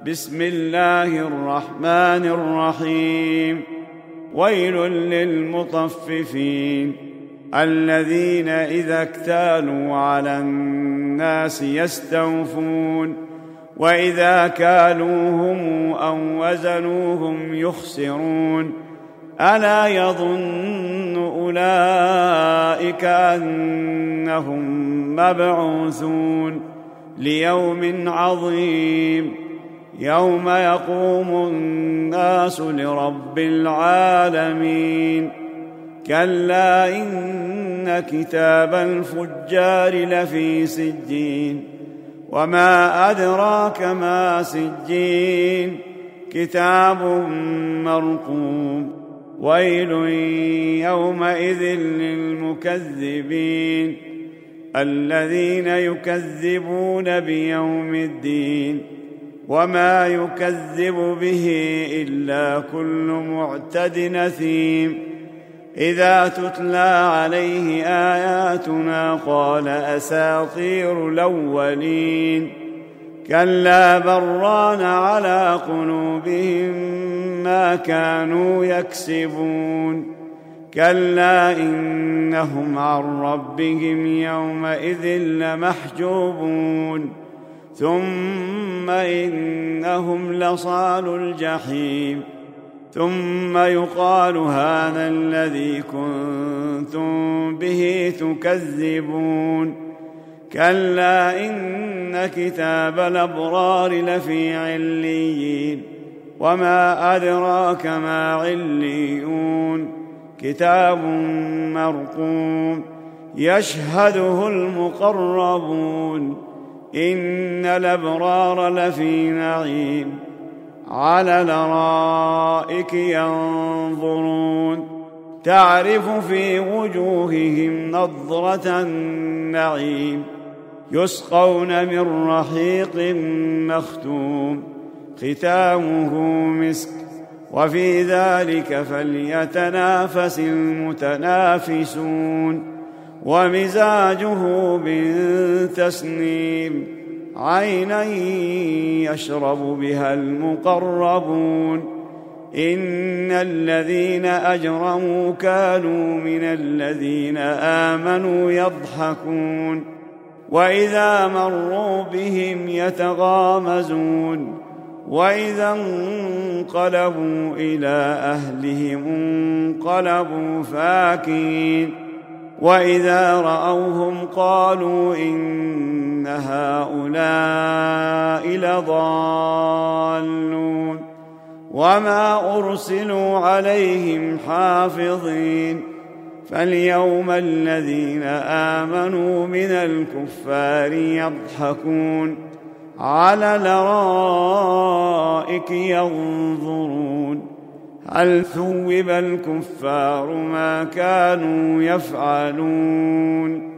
بسم الله الرحمن الرحيم. ويل للمطففين الذين إذا اكتالوا على الناس يستوفون وإذا كالوهم أو وزنوهم يخسرون ألا يظن أولئك أنهم مبعوثون ليوم عظيم يوم يقوم الناس لرب العالمين. كلا إن كتاب الفجار لفي سجين وما أدراك ما سجين كتاب مرقوم. ويل يومئذ للمكذبين الذين يكذبون بيوم الدين وما يكذب به إلا كل معتد نثيم. إذا تتلى عليه آياتنا قال أساطير الأولين. كلا بران على قلوبهم ما كانوا يكسبون. كلا إنهم عن ربهم يومئذ لمحجوبون ثم إنهم لصالو الجحيم ثم يقال هذا الذي كنتم به تكذبون. كلا إن كتاب الأبرار لفي عليين وما أدراك ما عليون كتاب مرقوم يشهده المقربون. إن الأبرار لفي نعيم على الأرائك ينظرون تعرف في وجوههم نضرة النعيم يسقون من رحيق مختوم ختامه مسك وفي ذلك فليتنافس المتنافسون. ومزاجه من تسنيم عينا يشرب بها المقربون. إن الذين أجرموا كانوا من الذين آمنوا يضحكون وإذا مروا بهم يتغامزون وإذا انقلبوا إلى أهلهم انقلبوا فاكين وإذا رأوهم قالوا إن هؤلاء لضالون وما أرسلوا عليهم حافظين. فاليوم الذين آمنوا من الكفار يضحكون على الأرائك ينظرون هل ثوب الكفار ما كانوا يفعلون.